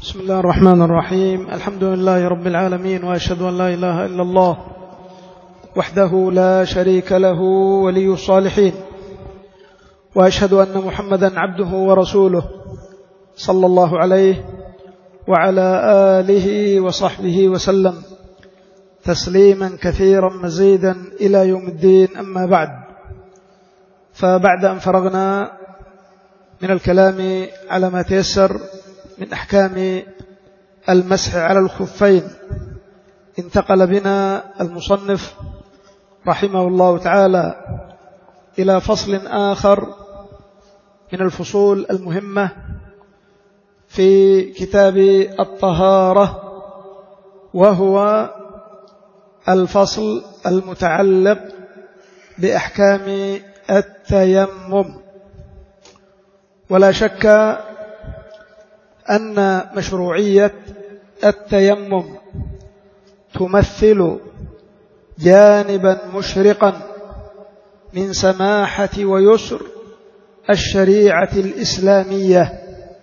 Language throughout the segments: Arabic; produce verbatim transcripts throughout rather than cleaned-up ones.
بسم الله الرحمن الرحيم. الحمد لله رب العالمين، وأشهد أن لا إله إلا الله وحده لا شريك له ولي الصالحين، وأشهد أن محمدا عبده ورسوله صلى الله عليه وعلى آله وصحبه وسلم تسليما كثيرا مزيدا إلى يوم الدين. أما بعد، فبعد أن فرغنا من الكلام على ما تيسر من أحكام المسح على الخفين، انتقل بنا المصنف رحمه الله تعالى إلى فصل آخر من الفصول المهمة في كتاب الطهارة، وهو الفصل المتعلق بأحكام التيمم. ولا شك أن مشروعية التيمم تمثل جانبا مشرقا من سماحة ويسر الشريعة الإسلامية،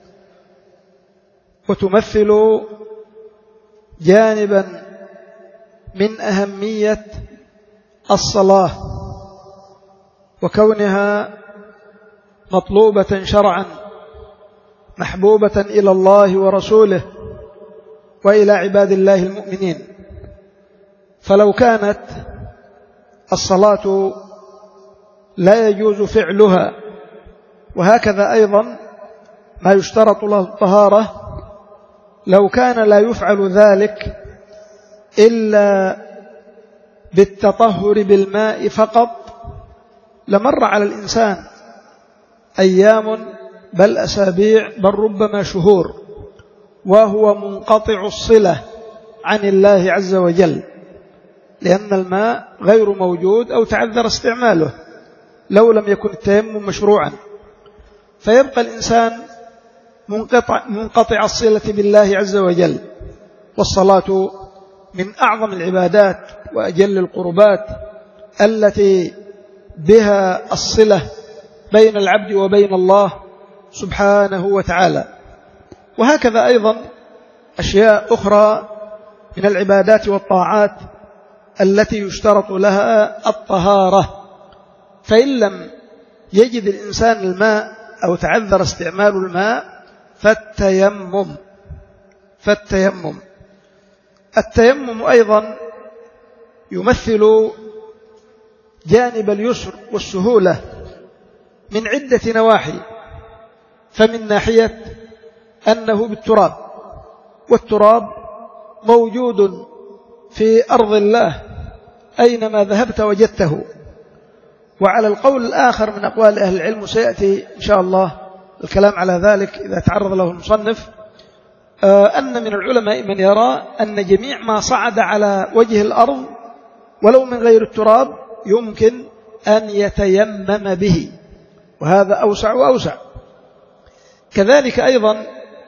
وتمثل جانبا من أهمية الصلاة وكونها مطلوبة شرعا محبوبة إلى الله ورسوله وإلى عباد الله المؤمنين. فلو كانت الصلاة لا يجوز فعلها، وهكذا أيضا ما يشترط له الطهارة، لو كان لا يفعل ذلك إلا بالتطهر بالماء فقط، لمر على الإنسان أيام بل أسابيع بل ربما شهور وهو منقطع الصلة عن الله عز وجل، لأن الماء غير موجود أو تعذر استعماله لو لم يكن التيمم مشروعا، فيبقى الإنسان منقطع, منقطع الصلة بالله عز وجل. والصلاة من أعظم العبادات وأجل القربات التي بها الصلة بين العبد وبين الله سبحانه وتعالى. وهكذا أيضا أشياء أخرى من العبادات والطاعات التي يشترط لها الطهارة، فإن لم يجد الإنسان الماء أو تعذر استعمال الماء فالتيمم فالتيمم التيمم أيضا يمثل جانب اليسر والسهولة من عدة نواحي. فمن ناحية أنه بالتراب، والتراب موجود في أرض الله أينما ذهبت وجدته. وعلى القول الآخر من أقوال أهل العلم، سيأتي إن شاء الله الكلام على ذلك إذا تعرض له المصنف، أن من العلماء من يرى أن جميع ما صعد على وجه الأرض ولو من غير التراب يمكن أن يتيمم به، وهذا أوسع وأوسع. كذلك أيضا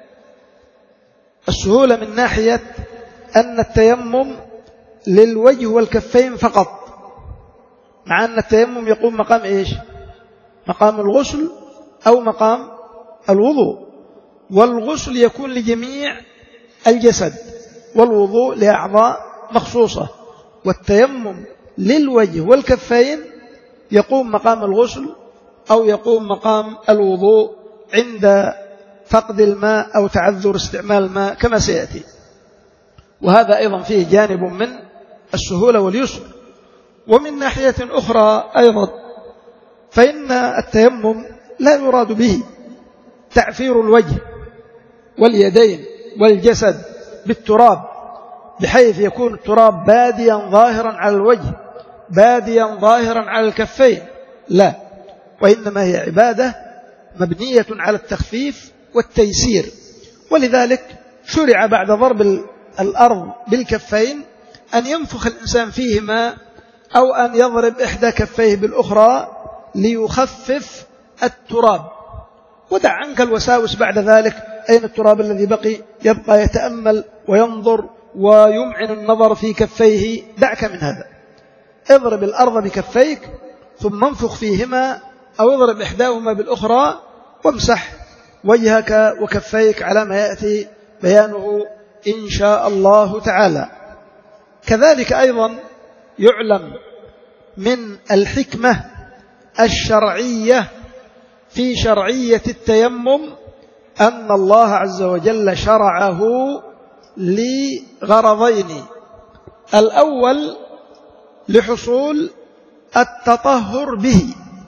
السهولة من ناحية أن التيمم للوجه والكفين فقط، مع أن التيمم يقوم مقام إيش؟ مقام الغسل أو مقام الوضوء، والغسل يكون لجميع الجسد والوضوء لأعضاء مخصوصة، والتيمم للوجه والكفين يقوم مقام الغسل أو يقوم مقام الوضوء عند فقد الماء أو تعذر استعمال الماء كما سيأتي. وهذا أيضا فيه جانب من السهولة واليسر. ومن ناحية أخرى أيضا فإن التيمم لا يراد به تعفير الوجه واليدين والجسد بالتراب بحيث يكون التراب باديا ظاهرا على الوجه باديا ظاهرا على الكفين، لا، وإنما هي عبادة مبنية على التخفيف والتيسير. ولذلك شرع بعد ضرب الأرض بالكفين أن ينفخ الإنسان فيهما أو أن يضرب إحدى كفيه بالأخرى ليخفف التراب. ودع عنك الوساوس بعد ذلك، أين التراب الذي بقي؟ يبقى يتأمل وينظر ويمعن النظر في كفيه. دعك من هذا، اضرب الأرض بكفيك ثم انفخ فيهما أو اضرب إحداهما بالأخرى وامسح وجهك وكفيك على ما يأتي بيانه إن شاء الله تعالى. كذلك أيضا يعلم من الحكمة الشرعية في شرعية التيمم أن الله عز وجل شرعه لغرضين: الأول لحصول التطهر به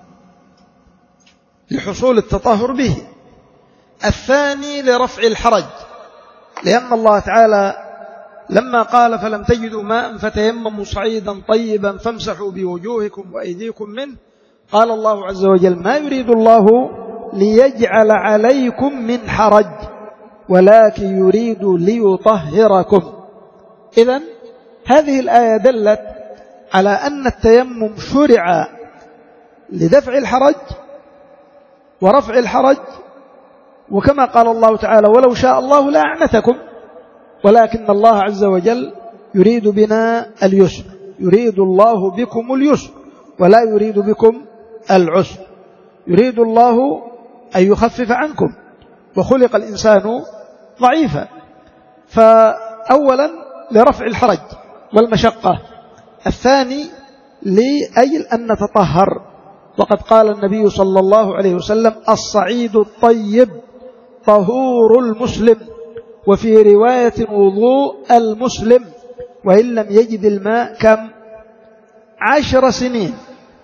لحصول التطهر به الثاني لرفع الحرج، لأن الله تعالى لما قال فلم تجدوا ماء فتيمموا صعيدا طيبا فامسحوا بوجوهكم وأيديكم منه، قال الله عز وجل: ما يريد الله ليجعل عليكم من حرج ولكن يريد ليطهركم. إذن هذه الآية دلت على أن التيمم شرع لدفع الحرج ورفع الحرج، وكما قال الله تعالى: ولو شاء الله لأعنتكم، ولكن الله عز وجل يريد بنا اليسر، يريد الله بكم اليسر ولا يريد بكم العسر، يريد الله أن يخفف عنكم، وخلق الإنسان ضعيفا. فأولا لرفع الحرج والمشقة، الثاني لأجل أن نتطهر، وقد قال النبي صلى الله عليه وسلم: الصعيد الطيب طهور المسلم، وفي رواية وضوء المسلم، وإن لم يجد الماء كم عشر سنين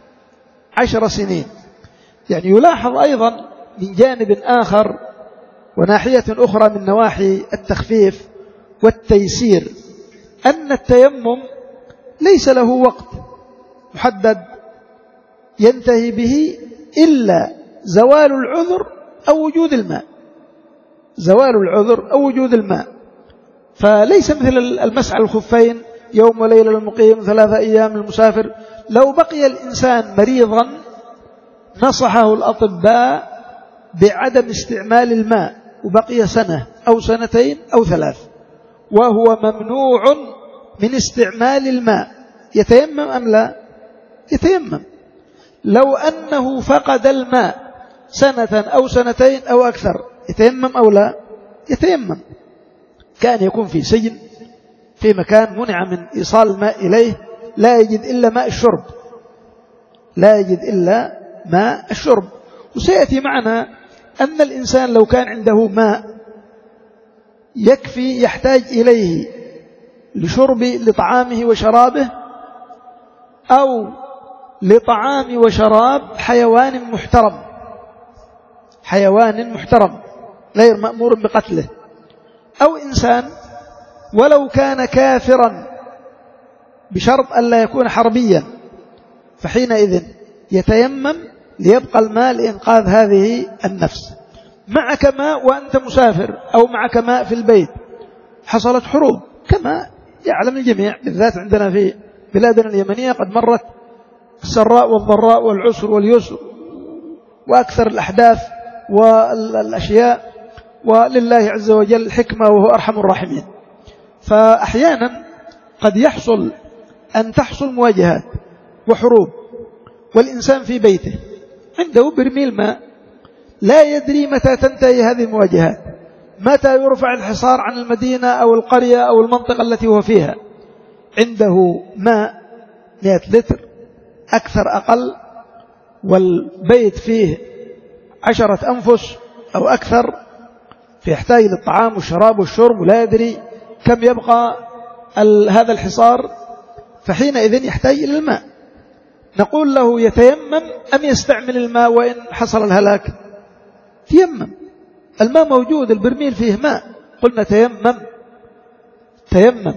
عشر سنين يعني يلاحظ أيضا من جانب آخر وناحية أخرى من نواحي التخفيف والتيسير أن التيمم ليس له وقت محدد ينتهي به إلا زوال العذر أو وجود الماء زوال العذر أو وجود الماء فليس مثل المسح على الخفين يوم وليلة للمقيم ثلاثة أيام للمسافر. لو بقي الإنسان مريضا نصحه الأطباء بعدم استعمال الماء وبقي سنة أو سنتين أو ثلاث وهو ممنوع من استعمال الماء، يتيمم أم لا؟ يتيمم. لو أنه فقد الماء سنة أو سنتين أو أكثر يتيمم أو لا؟ يتيمم. كان يكون في سجن في مكان منع من إيصال الماء إليه لا يجد إلا ماء الشرب لا يجد إلا ماء الشرب. وسيأتي معنا أن الإنسان لو كان عنده ماء يكفي يحتاج إليه لشرب لطعامه وشرابه أو لطعام وشراب حيوان محترم حيوان محترم غير مأمور بقتله، أو إنسان ولو كان كافرا بشرط أن لا يكون حربيا، فحينئذ يتيمم ليبقى الماء لإنقاذ هذه النفس. معك ماء وأنت مسافر أو معك ماء في البيت، حصلت حروب كما يعلم الجميع، بالذات عندنا في بلادنا اليمنية قد مرت السراء والضراء والعسر واليسر وأكثر الأحداث والأشياء، ولله عز وجل حكمة وهو أرحم الراحمين. فأحيانا قد يحصل أن تحصل مواجهات وحروب والإنسان في بيته عنده برميل ماء لا يدري متى تنتهي هذه المواجهات، متى يرفع الحصار عن المدينة أو القرية أو المنطقة التي هو فيها. عنده ماء مئة لتر أكثر أقل والبيت فيه عشرة أنفس أو أكثر، فيحتاج للطعام والشراب والشرب ولا يدري كم يبقى هذا الحصار، فحينئذ يحتاج إلى الماء. نقول له يتيمم أم يستعمل الماء وإن حصل الهلاك؟ تيمم، الماء موجود، البرميل فيه ماء، قلنا تيمم تيمم.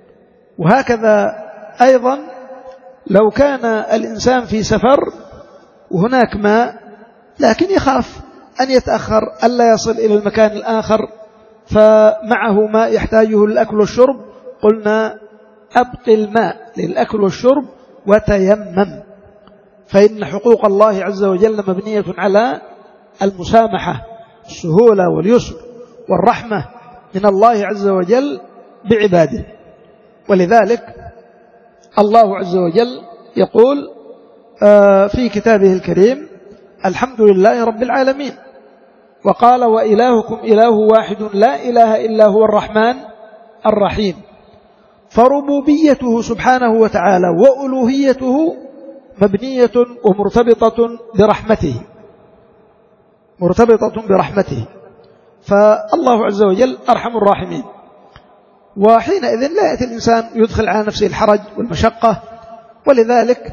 وهكذا أيضا لو كان الإنسان في سفر وهناك ماء لكن يخاف أن يتأخر ألا يصل إلى المكان الآخر فمعه ماء يحتاجه للأكل والشرب، قلنا أبقي الماء للأكل والشرب وتيمم، فإن حقوق الله عز وجل مبنية على المسامحة، السهولة واليسر والرحمة من الله عز وجل بعباده. ولذلك الله عز وجل يقول في كتابه الكريم: الحمد لله رب العالمين، وقال وإلهكم إله واحد لا إله إلا هو الرحمن الرحيم. فربوبيته سبحانه وتعالى وألوهيته مبنية ومرتبطة برحمته مرتبطة برحمته فالله عز وجل أرحم الراحمين. وحينئذ لا يأتي الإنسان يدخل على نفسه الحرج والمشقة. ولذلك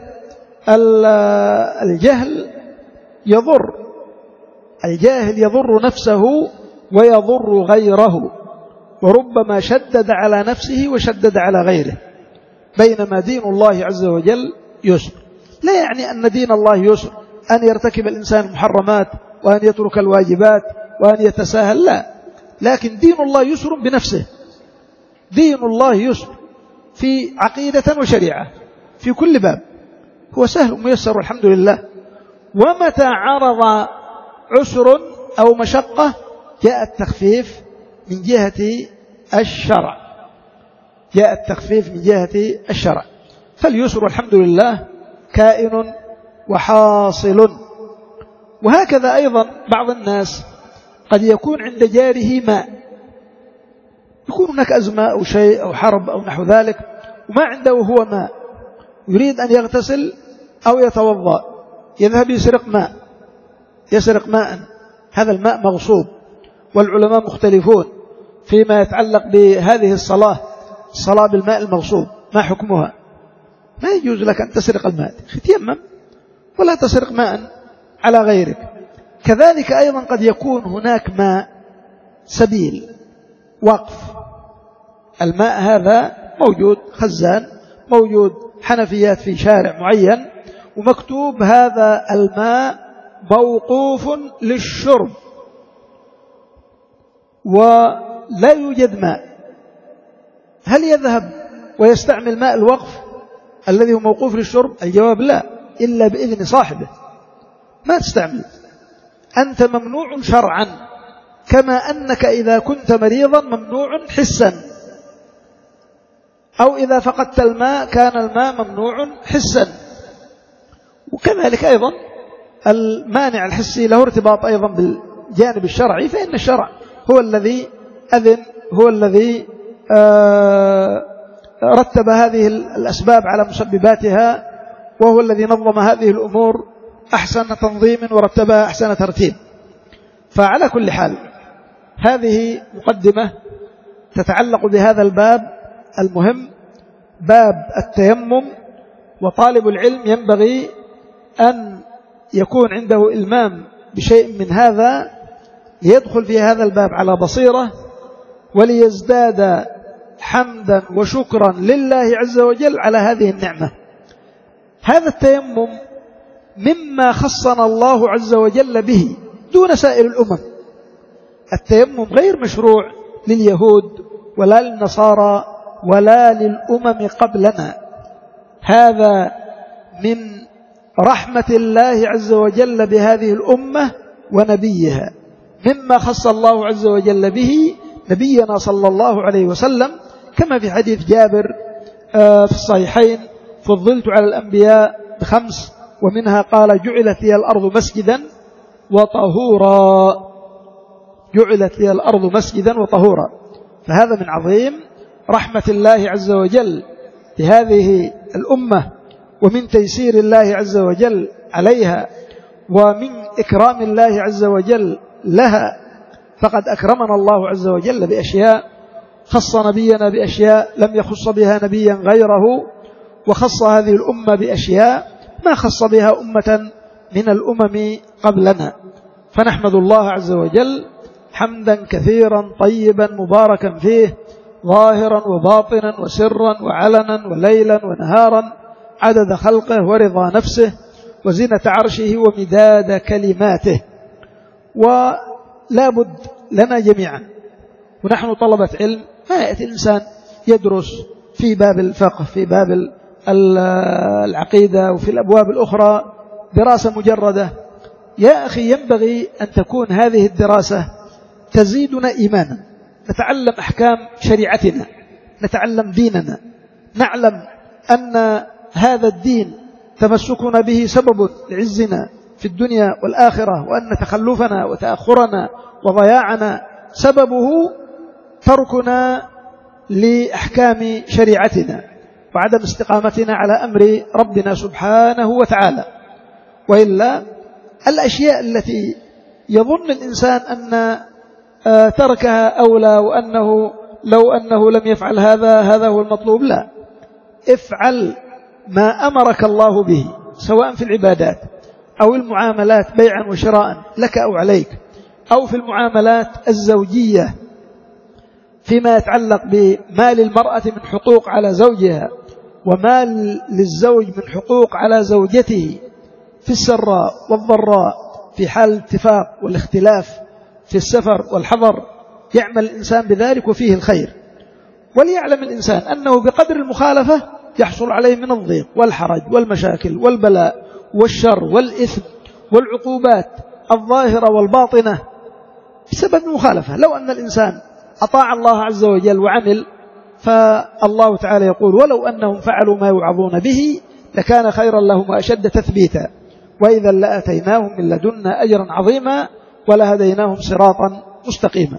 الجهل يضر الجاهل يضر نفسه ويضر غيره، وربما شدد على نفسه وشدد على غيره، بينما دين الله عز وجل يسر. لا يعني أن دين الله يسر أن يرتكب الإنسان المحرمات وأن يترك الواجبات وأن يتساهل، لا، لكن دين الله يسر بنفسه. دين الله يسر في عقيدة وشريعة في كل باب، هو سهل ميسر والحمد لله. ومتى عرض عسر أو مشقة جاء التخفيف من جهة الشرع جاء التخفيف من جهة الشرع فاليسر والحمد لله كائن وحاصل. وهكذا أيضا بعض الناس قد يكون عند جاره ماء، يكون هناك أزمة أو شيء أو حرب أو نحو ذلك، وما عنده هو ماء، يريد أن يغتسل أو يتوضأ، يذهب يسرق ماء يسرق ماء هذا الماء مغصوب. والعلماء مختلفون فيما يتعلق بهذه الصلاة الصلاة بالماء المغصوب، ما حكمها؟ ما يجوز لك أن تسرق الماء، تيمم ولا تسرق ماء على غيرك. كذلك أيضا قد يكون هناك ماء سبيل وقف، الماء هذا موجود خزان، موجود حنفيات في شارع معين، ومكتوب هذا الماء موقوف للشرب ولا يوجد ماء. هل يذهب ويستعمل ماء الوقف الذي هو موقوف للشرب؟ الجواب لا، إلا بإذن صاحبه. ما تستعمل، أنت ممنوع شرعا، كما أنك إذا كنت مريضا ممنوع حسا، أو إذا فقدت الماء كان الماء ممنوع حسا. وكذلك أيضا المانع الحسي له ارتباط أيضا بالجانب الشرعي، فإن الشرع هو الذي أذن، هو الذي رتب هذه الأسباب على مسبباتها، وهو الذي نظم هذه الأمور أحسن تنظيم ورتبها أحسن ترتيب. فعلى كل حال هذه مقدمة تتعلق بهذا الباب المهم، باب التيمم. وطالب العلم ينبغي أن يكون عنده إلمام بشيء من هذا ليدخل في هذا الباب على بصيرة، وليزداد حمدا وشكرا لله عز وجل على هذه النعمة. هذا التيمم مما خصنا الله عز وجل به دون سائر الأمم. التيمم غير مشروع لليهود ولا للنصارى ولا للأمم قبلنا، هذا من رحمة الله عز وجل بهذه الأمة ونبيها، مما خص الله عز وجل به نبينا صلى الله عليه وسلم، كما في حديث جابر في الصحيحين: فضلت على الأنبياء بخمس، ومنها قال: جعلت لي الأرض مسجدا وطهورا جعلت لي الأرض مسجدا وطهورا. فهذا من عظيم رحمة الله عز وجل بهذه الأمة، ومن تيسير الله عز وجل عليها، ومن إكرام الله عز وجل لها. فقد أكرمنا الله عز وجل بأشياء، خص نبينا بأشياء لم يخص بها نبيا غيره، وخص هذه الأمة بأشياء ما خص بها أمة من الأمم قبلنا. فنحمد الله عز وجل حمدا كثيرا طيبا مباركا فيه، ظاهرا وباطنا وسرا وعلنا وليلا ونهارا، عدد خلقه ورضا نفسه وزنة عرشه ومداد كلماته. ولا بد لنا جميعا ونحن طلبة علم ما يأتي الإنسان يدرس في باب الفقه، في باب العقيدة، وفي الأبواب الأخرى دراسة مجردة. يا أخي ينبغي أن تكون هذه الدراسة تزيدنا إيمانا، نتعلم أحكام شريعتنا، نتعلم ديننا، نعلم أن هذا الدين تمسكنا به سبب لعزنا في الدنيا والآخرة، وأن تخلفنا وتأخرنا وضياعنا سببه تركنا لأحكام شريعتنا وعدم استقامتنا على أمر ربنا سبحانه وتعالى. وإلا الأشياء التي يظن الإنسان أن تركها أولى، وأنه لو أنه لم يفعل هذا هذا هو المطلوب، لا، افعل ما أمرك الله به، سواء في العبادات أو المعاملات بيعا وشراء لك أو عليك، أو في المعاملات الزوجية فيما يتعلق بمال المرأة من حقوق على زوجها، ومال للزوج من حقوق على زوجته في السراء والضراء، في حال الاتفاق والاختلاف في السفر والحضر، يعمل الإنسان بذلك وفيه الخير. وليعلم الإنسان أنه بقدر المخالفة يحصل عليه من الضيق والحرج والمشاكل والبلاء والشر والإثم والعقوبات الظاهرة والباطنة بسبب المخالفة. لو أن الإنسان أطاع الله عز وجل وعمل، فالله تعالى يقول: ولو أنهم فعلوا ما يوعظون به لكان خيرا لهم وأشد تثبيتا وإذا لآتيناهم من لدنا أجرا عظيما ولهديناهم صراطا مستقيما.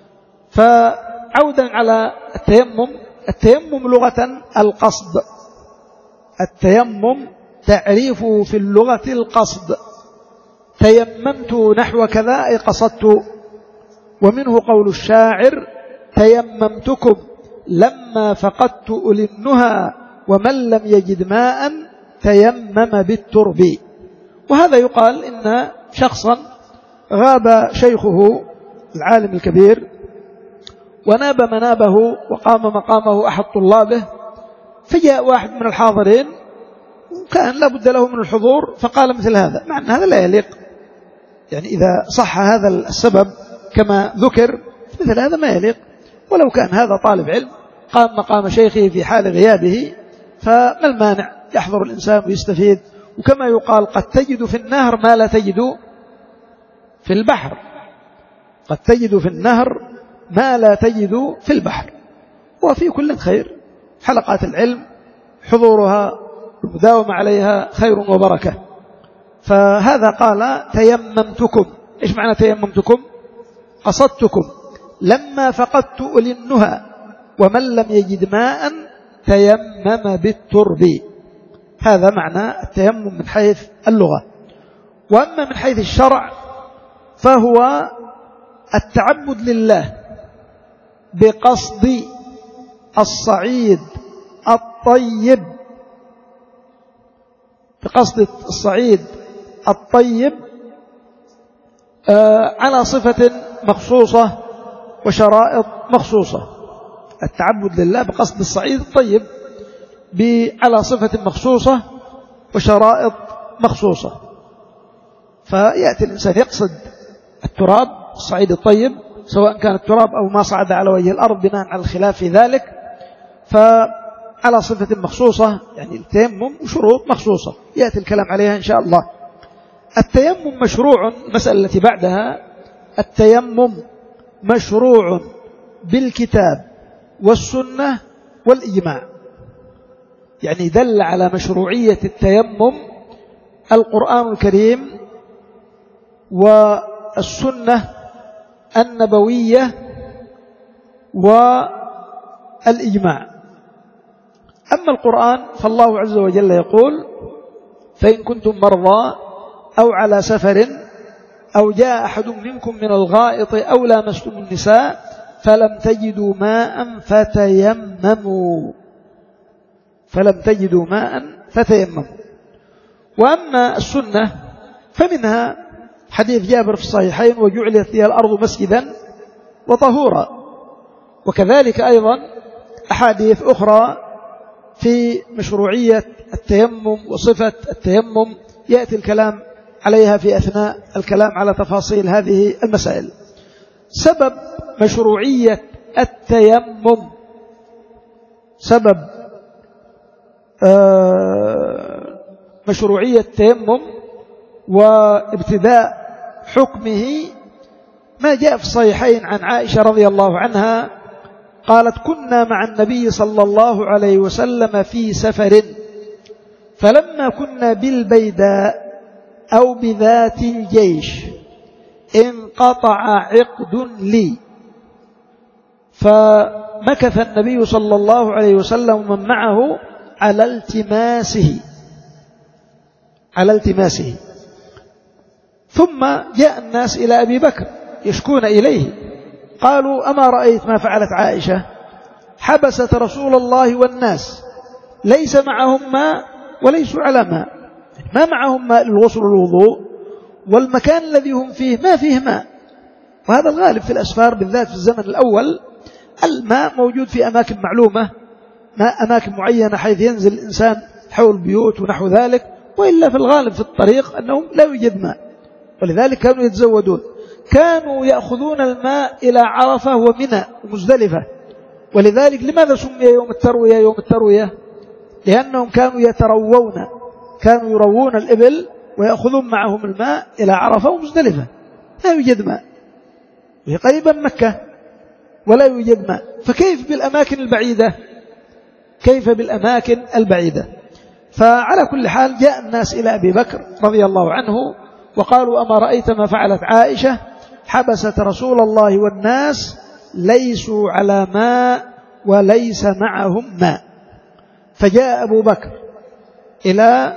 فعودا على التيمم، التيمم لغة القصد. التيمم تعريفه في اللغة القصد. تيممت نحو كذا أي قصدت. ومنه قول الشاعر: تيممتكم لما فقدت أولي النهى ومن لم يجد ماء تيمم بالترب. وهذا يقال إن شخصا غاب شيخه العالم الكبير وناب منابه وقام مقامه أحد طلابه، فجاء واحد من الحاضرين وكان لا بد له من الحضور فقال مثل هذا، مع أن هذا لا يليق، يعني إذا صح هذا السبب كما ذكر مثل هذا ما يليق. ولو كان هذا طالب علم قام مقام شيخه في حال غيابه فما المانع، يحضر الإنسان ويستفيد. وكما يقال: قد تجد في النهر ما لا تجد في البحر. قد تجد في النهر ما لا تجد في البحر. وفي كل خير. حلقات العلم حضورها والمداومة عليها خير وبركة. فهذا قال: تيممتكم. إيش معنى تيممتكم؟ قصدتكم لما فقدت أولي النهى ومن لم يجد ماء تيمم بالترب. هذا معنى التيمم من حيث اللغة. وأما من حيث الشرع فهو التعبد لله بقصد الصعيد الطيب، بقصد الصعيد الطيب على صفة مخصوصة وشرائط مخصوصة. التعبد لله بقصد الصعيد الطيب على صفة مخصوصة وشرائط مخصوصة. فيأتي الإنسان يقصد التراب الصعيد الطيب، سواء كان التراب أو ما صعد على وجه الأرض بناء على الخلاف في ذلك، فعلى صفة مخصوصة، يعني التيمم وشروط مخصوصة يأتي الكلام عليها إن شاء الله. التيمم مشروع، المسألة التي بعدها: التيمم مشروع بالكتاب والسنة والإجماع. يعني دل على مشروعية التيمم القرآن الكريم والسنة النبوية والإجماع. أما القرآن فالله عز وجل يقول: فإن كنتم مرضى أو على سفر أو جاء أحد منكم من الغائط أو لامستم النساء فلم تجدوا ماء فتيمموا فلم تجدوا ماء فتيمموا. وأما السنة فمنها حديث جابر في الصحيحين: وجعلت لي الأرض مسجدا وطهورا. وكذلك أيضا أحاديث أخرى في مشروعية التيمم وصفة التيمم يأتي الكلام عليها في أثناء الكلام على تفاصيل هذه المسائل. سبب مشروعية التيمم، سبب مشروعية التيمم وابتداء حكمه ما جاء في الصحيحين عن عائشة رضي الله عنها قالت: كنا مع النبي صلى الله عليه وسلم في سفر فلما كنا بالبيداء أو بذات الجيش انقطع عقد لي. فمكث النبي صلى الله عليه وسلم ومن معه على التماسه على التماسه ثم جاء الناس إلى أبي بكر يشكون إليه، قالوا أما رأيت ما فعلت عائشة؟ حبست رسول الله والناس ليس معهم ماء وليسوا على ماء، ما معهم ماء للغسل والوضوء، والمكان الذي هم فيه ما فيه ماء. وهذا الغالب في الأسفار بالذات في الزمن الأول، الماء موجود في أماكن معلومة، ماء أماكن معينة حيث ينزل الإنسان حول بيوت ونحو ذلك، وإلا في الغالب في الطريق أنهم لا يوجد ماء، ولذلك كانوا يتزودون. كانوا يأخذون الماء إلى عرفة ومنى ومزدلفة. ولذلك لماذا سمي يوم التروية يوم التروية؟ لأنهم كانوا يتروون، كانوا يروون الإبل ويأخذون معهم الماء إلى عرفة ومزدلفة، لا يوجد ماء، وهي قريبا مكة ولا يوجد ماء، فكيف بالأماكن البعيدة؟ كيف بالأماكن البعيدة؟ فعلى كل حال جاء الناس إلى أبي بكر رضي الله عنه وقالوا أما رأيت ما فعلت عائشة؟ حبست رسول الله والناس ليسوا على ماء وليس معهم ماء. فجاء أبو بكر إلى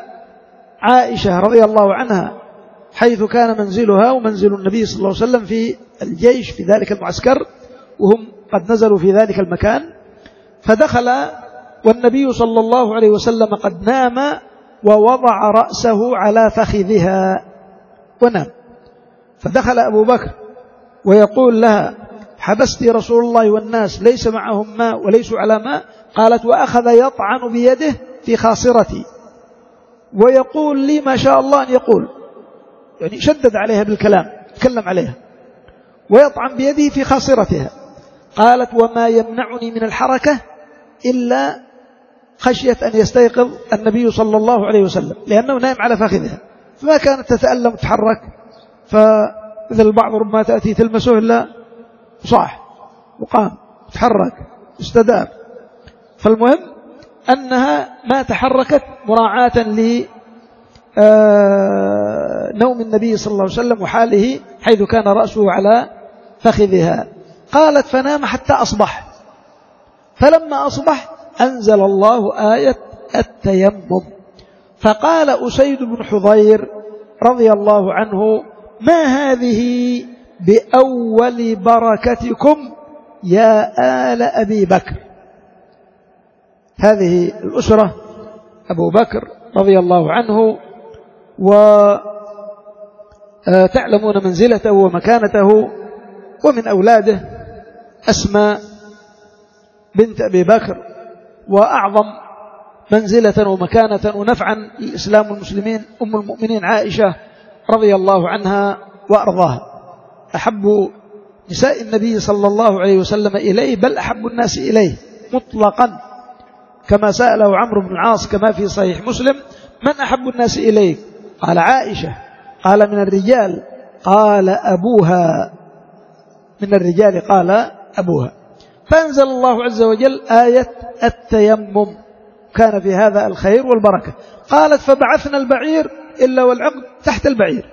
عائشة رضي الله عنها حيث كان منزلها ومنزل النبي صلى الله عليه وسلم في الجيش في ذلك المعسكر، وهم قد نزلوا في ذلك المكان. فدخل والنبي صلى الله عليه وسلم قد نام ووضع رأسه على فخذها ونام. فدخل أبو بكر ويقول لها حبست رسول الله والناس ليس معهم ماء وليسوا على ماء؟ قالت وأخذ يطعن بيده في خاصرتي ويقول لي ما شاء الله أن يقول، يعني شدد عليها بالكلام، تكلم عليها، ويطعن بيده في خاصرتها. قالت وما يمنعني من الحركة إلا خشية أن يستيقظ النبي صلى الله عليه وسلم، لأنه نائم على فخذها، فما كانت تتألم تتحرك. فإذا البعض ربما تأتي تلمسه إلا صاح وقام تحرك استدار. فالمهم أنها ما تحركت مراعاة لنوم النبي صلى الله عليه وسلم وحاله حيث كان رأسه على فخذها. قالت فنام حتى أصبح، فلما أصبح أنزل الله آية التيمم. فقال أسيد بن حضير رضي الله عنه ما هذه بأول بركتكم يا آل أبي بكر. هذه الأسرة أبو بكر رضي الله عنه، وتعلمون منزلته ومكانته، ومن أولاده أسماء بنت أبي بكر، وأعظم منزلة ومكانة ونفعا للإسلام والمسلمين أم المؤمنين عائشة رضي الله عنها وأرضاها، أحب نساء النبي صلى الله عليه وسلم إليه، بل أحب الناس إليه مطلقا، كما سأله عمرو بن العاص كما في صحيح مسلم من أحب الناس إليك؟ قال عائشة. قال من الرجال؟ قال أبوها. من الرجال قال أبوها. فأنزل الله عز وجل آية التيمم، كان في هذا الخير والبركة. قالت فبعثنا البعير إلا والعقد تحت البعير،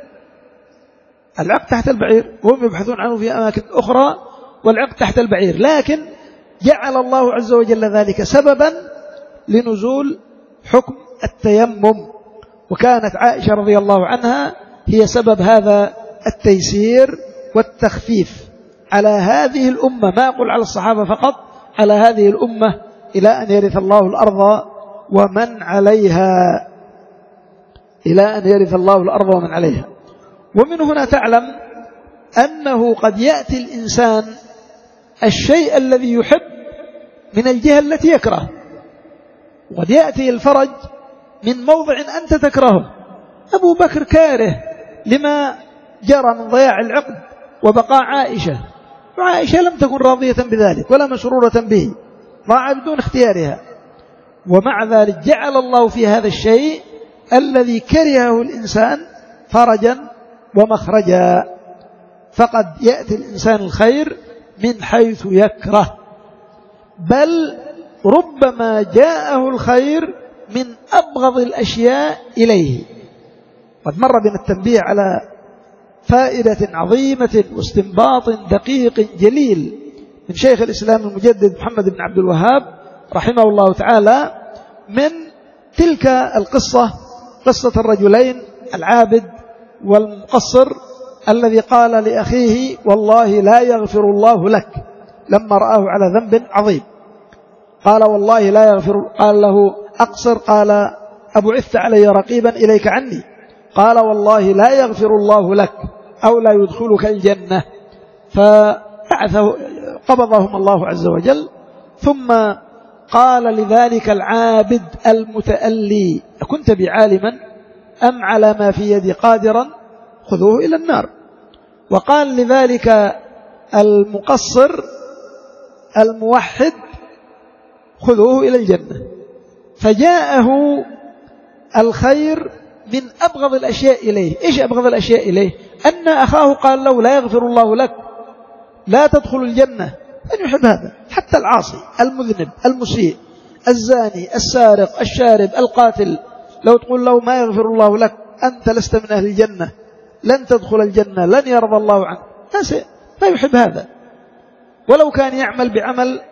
العقد تحت البعير، وهم يبحثون عنه في أماكن أخرى والعقد تحت البعير، لكن جعل الله عز وجل ذلك سببا لنزول حكم التيمم، وكانت عائشة رضي الله عنها هي سبب هذا التيسير والتخفيف على هذه الأمة، ما أقول على الصحابة فقط، على هذه الأمة إلى أن يرث الله الأرض ومن عليها، إلى أن يرث الله الأرض ومن عليها. ومن هنا تعلم أنه قد يأتي الإنسان الشيء الذي يحب من الجهة التي يكره، وقد يأتي الفرج من موضع أنت تكرهه. أبو بكر كاره لما جرى من ضياع العقد وبقاء عائشة، وعائشة لم تكن راضية بذلك ولا مسرورة به، ضاع بدون اختيارها، ومع ذلك جعل الله في هذا الشيء الذي كرهه الإنسان فرجا ومخرجا. فقد يأتي الإنسان الخير من حيث يكره، بل ربما جاءه الخير من أبغض الأشياء إليه، قد مر بنا التنبيه على فائدة عظيمة واستنباط دقيق جليل من شيخ الإسلام المجدد محمد بن عبد الوهاب رحمه الله تعالى من تلك القصة، قصة الرجلين العابد والمقصر الذي قال لأخيه والله لا يغفر الله لك لما رآه على ذنب عظيم. قال والله لا يغفر، قال له أقصر، قال أبعثت علي رقيبا إليك عني، قال والله لا يغفر الله لك أو لا يدخلك الجنة. فبعثه قبضهم الله عز وجل. ثم قال لذلك العابد المتألي أكنت بعالما أم على ما في يدي قادرا خذوه إلى النار. وقال لذلك المقصر الموحد خذوه إلى الجنة. فجاءه الخير من أبغض الأشياء إليه. إيش أبغض الأشياء إليه؟ أن أخاه قال له لا يغفر الله لك، لا تدخل الجنة. من يحب هذا؟ حتى العاصي المذنب المسيء الزاني السارق الشارب القاتل لو تقول له ما يغفر الله لك أنت لست من أهل الجنة، لن تدخل الجنة، لن يرضى الله عنك، ما يحب هذا. ولو كان يعمل بعمل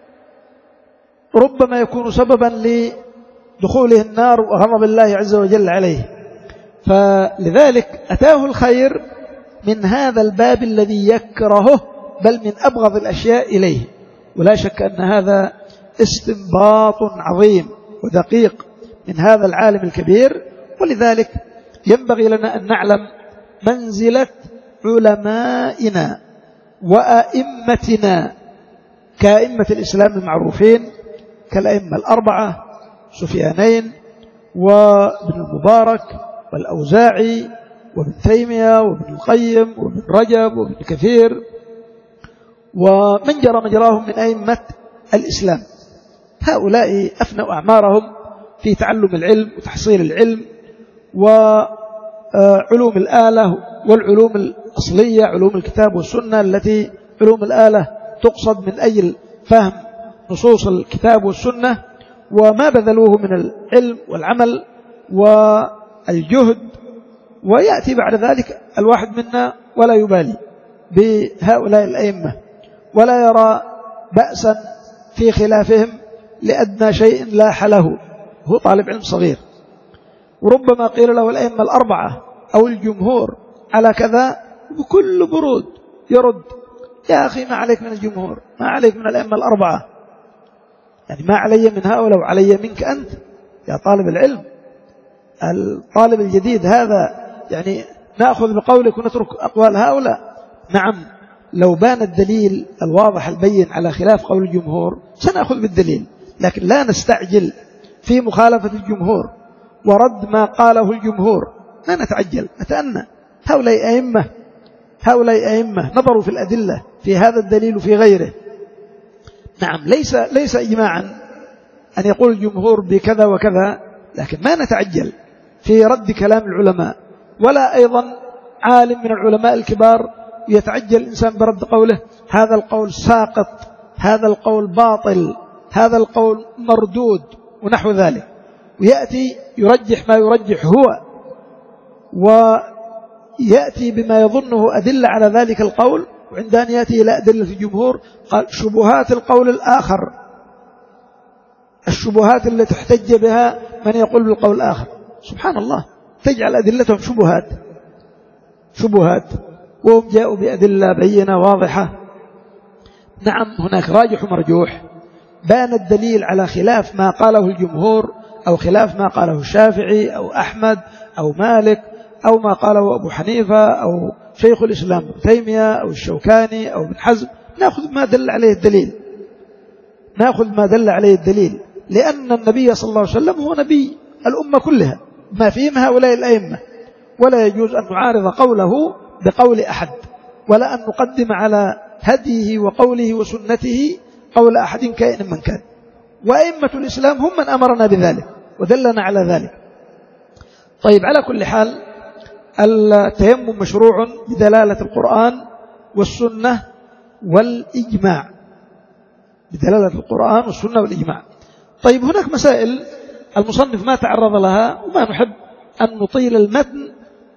ربما يكون سببا لدخوله النار وغضب الله عز وجل عليه. فلذلك أتاه الخير من هذا الباب الذي يكرهه، بل من أبغض الأشياء إليه. ولا شك أن هذا استنباط عظيم ودقيق من هذا العالم الكبير. ولذلك ينبغي لنا أن نعلم منزلة علمائنا وأئمتنا كأئمة الإسلام المعروفين كالأئمة الأربعة سفيانين وابن المبارك والأوزاعي وابن تيمية وابن القيم وابن رجب وابن كثير ومن جرى مجراهم من أئمة الإسلام. هؤلاء أفنوا أعمارهم في تعلم العلم وتحصيل العلم وعلوم الآلة والعلوم الأصلية، علوم الكتاب والسنة، التي علوم الآلة تقصد من أجل فهم نصوص الكتاب والسنة، وما بذلوه من العلم والعمل والجهد. ويأتي بعد ذلك الواحد منا ولا يبالي بهؤلاء الأئمة ولا يرى بأسا في خلافهم لأدنى شيء لاح له، هو طالب علم صغير. وربما قيل له الأئمة الأربعة أو الجمهور على كذا بكل برود يرد يا أخي ما عليك من الجمهور، ما عليك من الأئمة الأربعة، يعني ما علي من هؤلاء وعلي منك أنت يا طالب العلم. الطالب الجديد هذا يعني نأخذ بقولك ونترك أقوال هؤلاء. نعم لو بان الدليل الواضح البين على خلاف قول الجمهور سنأخذ بالدليل، لكن لا نستعجل في مخالفة الجمهور ورد ما قاله الجمهور، لا نتعجل نتأنى. هؤلاء أئمة هؤلاء أئمة نظروا في الأدلة في هذا الدليل وفي غيره. نعم ليس ليس إجماعا أن يقول الجمهور بكذا وكذا، لكن ما نتعجل في رد كلام العلماء، ولا أيضا عالم من العلماء الكبار يتعجل الإنسان برد قوله هذا القول ساقط، هذا القول باطل، هذا القول مردود ونحو ذلك، ويأتي يرجح ما يرجح هو ويأتي بما يظنه أدلة على ذلك القول، وعند أن يأتي إلى أدلة الجمهور قال شبهات القول الآخر، الشبهات التي تحتج بها من يقول بالقول الآخر. سبحان الله، تجعل أدلتهم شبهات شبهات وهم جاءوا بأدلة بينة واضحة. نعم هناك راجح ومرجوح، بان الدليل على خلاف ما قاله الجمهور أو خلاف ما قاله الشافعي أو أحمد أو مالك أو ما قاله أبو حنيفة أو شيخ الإسلام ابن تيمية أو الشوكاني أو ابن حزم، نأخذ ما دل عليه الدليل، نأخذ ما دل عليه الدليل، لأن النبي صلى الله عليه وسلم هو نبي الأمة كلها ما فيهم هؤلاء الأئمة، ولا يجوز أن نعارض قوله بقول أحد، ولا أن نقدم على هديه وقوله وسنته قول أحد كائن من كان. وأئمة الإسلام هم من أمرنا بذلك ودلنا على ذلك. طيب على كل حال التيمم مشروع بدلالة القرآن والسنة والإجماع، بدلالة القرآن والسنة والإجماع. طيب هناك مسائل المصنف ما تعرض لها وما نحب أن نطيل المتن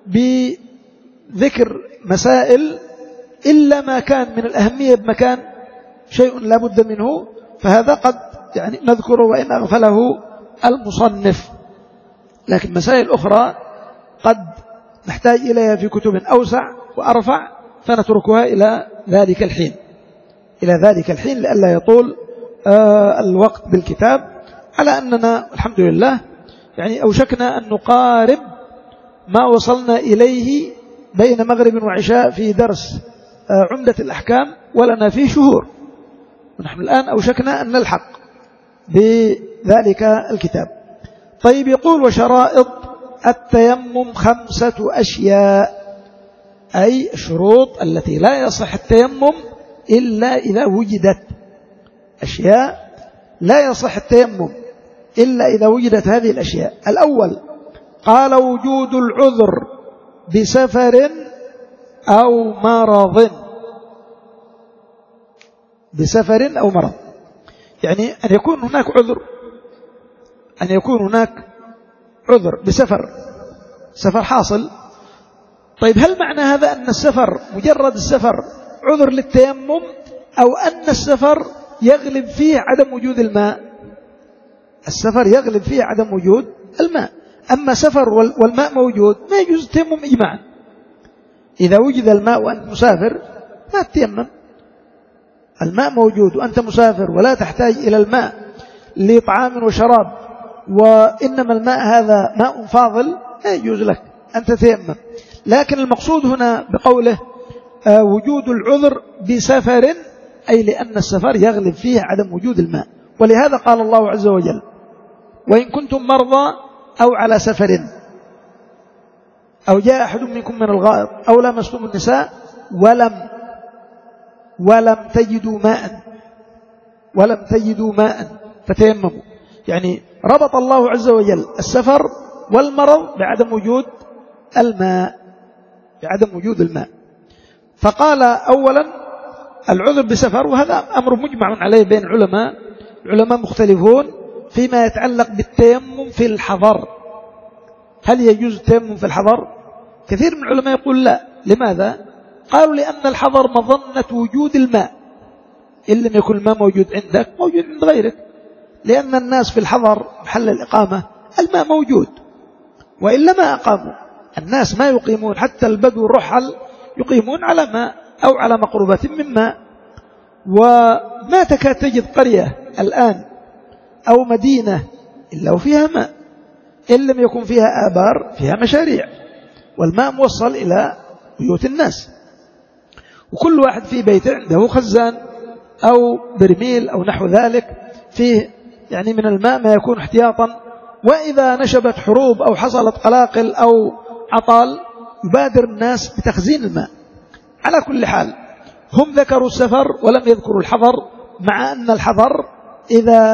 بذكر مسائل إلا ما كان من الأهمية بمكان شيء لا بد منه، فهذا قد يعني نذكره وإن أغفله المصنف. لكن مسائل أخرى قد نحتاج إليها في كتب أوسع وأرفع، فنتركها إلى ذلك الحين إلى ذلك الحين لئلا يطول آه الوقت بالكتاب، على أننا الحمد لله يعني أوشكنا أن نقارب ما وصلنا إليه بين مغرب وعشاء في درس آه عمدة الأحكام، ولنا فيه شهور، ونحن الآن أوشكنا أن نلحق بذلك الكتاب. طيب، يقول وشرائط التيمم خمسة أشياء، أي الشروط التي لا يصح التيمم إلا إذا وجدت، أشياء لا يصح التيمم إلا إذا وجدت هذه الأشياء. الأول قال وجود العذر بسفر أو مرض، بسفر أو مرض، يعني أن يكون هناك عذر، أن يكون هناك عذر بسفر، سفر حاصل. طيب، هل معنى هذا أن السفر مجرد السفر عذر للتيمم، أو أن السفر يغلب فيه عدم وجود الماء؟ السفر يغلب فيه عدم وجود الماء، أما سفر والماء موجود ما يجوز التيمم إجماعا. إذا وجد الماء وأنت مسافر ما تتيمم، الماء موجود وأنت مسافر ولا تحتاج إلى الماء لطعام وشراب، وإنما الماء هذا ماء فاضل، لا يجوز لك أن تتيمم. لكن المقصود هنا بقوله آه وجود العذر بسفر، أي لأن السفر يغلب فيه عدم وجود الماء. ولهذا قال الله عز وجل وإن كنتم مرضى أو على سفر أو جاء أحد منكم من الغائط أو لمستم النساء ولم ولم تجدوا ماء ولم تجدوا ماء فتيمموا، يعني ربط الله عز وجل السفر والمرض بعدم وجود الماء، بعدم وجود الماء. فقال أولا العذر بسفر، وهذا أمر مجمع عليه بين علماء علماء مختلفون فيما يتعلق بالتيمم في الحضر. هل يجوز التيمم في الحضر؟ كثير من العلماء يقول لا. لماذا؟ قالوا لأن الحضر مظنة وجود الماء، إن لم يكن الماء موجود عندك موجود عند غيرك، لأن الناس في الحضر محل الإقامة الماء موجود، وإلا ما أقاموا. الناس ما يقيمون، حتى البدو الرحل يقيمون على ماء أو على مقربة من ماء، وما تكاد تجد قرية الآن أو مدينة إلا وفيها ماء، إن لم يكن فيها آبار فيها مشاريع، والماء موصل إلى بيوت الناس، وكل واحد في بيته عنده خزان أو برميل أو نحو ذلك فيه يعني من الماء ما يكون احتياطا، وإذا نشبت حروب أو حصلت قلاقل أو عطال يبادر الناس بتخزين الماء. على كل حال هم ذكروا السفر ولم يذكروا الحضر، مع أن الحضر إذا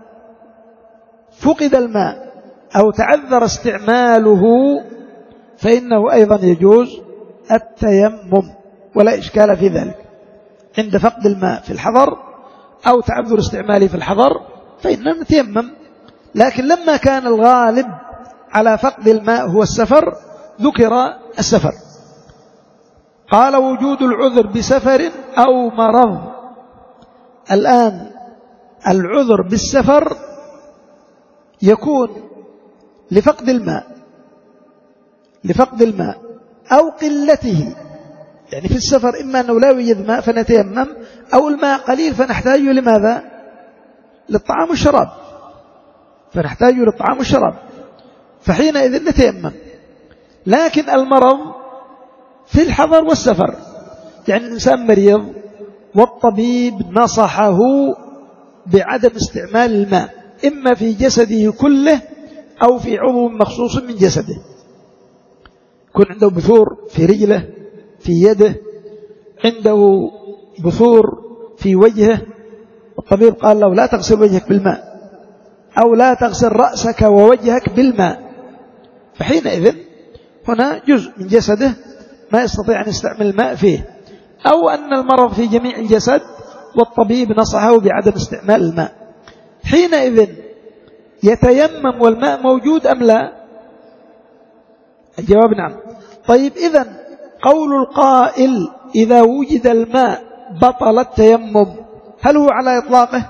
فقد الماء أو تعذر استعماله فإنه أيضا يجوز التيمم ولا إشكال في ذلك. عند فقد الماء في الحضر أو تعذر استعماله في الحضر فإننا نتيمم. لكن لما كان الغالب على فقد الماء هو السفر ذكر السفر. قال وجود العذر بسفر أو مرض. الآن العذر بالسفر يكون لفقد الماء لفقد الماء أو قلته، يعني في السفر إما أنه لا يوجد ماء فنتيمم، أو الماء قليل فنحتاج لماذا؟ للطعام والشراب، فنحتاج للطعام والشراب فحينئذ نتيمم. لكن المرض في الحضر والسفر، يعني الإنسان مريض والطبيب نصحه بعدم استعمال الماء إما في جسده كله أو في عضو مخصوص من جسده، يكون عنده بثور في رجله في يده، عنده بثور في وجهه، الطبيب قال له لا تغسل وجهك بالماء أو لا تغسل رأسك ووجهك بالماء، فحينئذ هنا جزء من جسده ما يستطيع أن يستعمل الماء فيه، أو أن المرض في جميع الجسد والطبيب نصحه بعدم استعمال الماء، حينئذ يتيمم والماء موجود أم لا؟ الجواب نعم. طيب إذن قول القائل إذا وجد الماء بطل التيمم هل هو على إطلاقه؟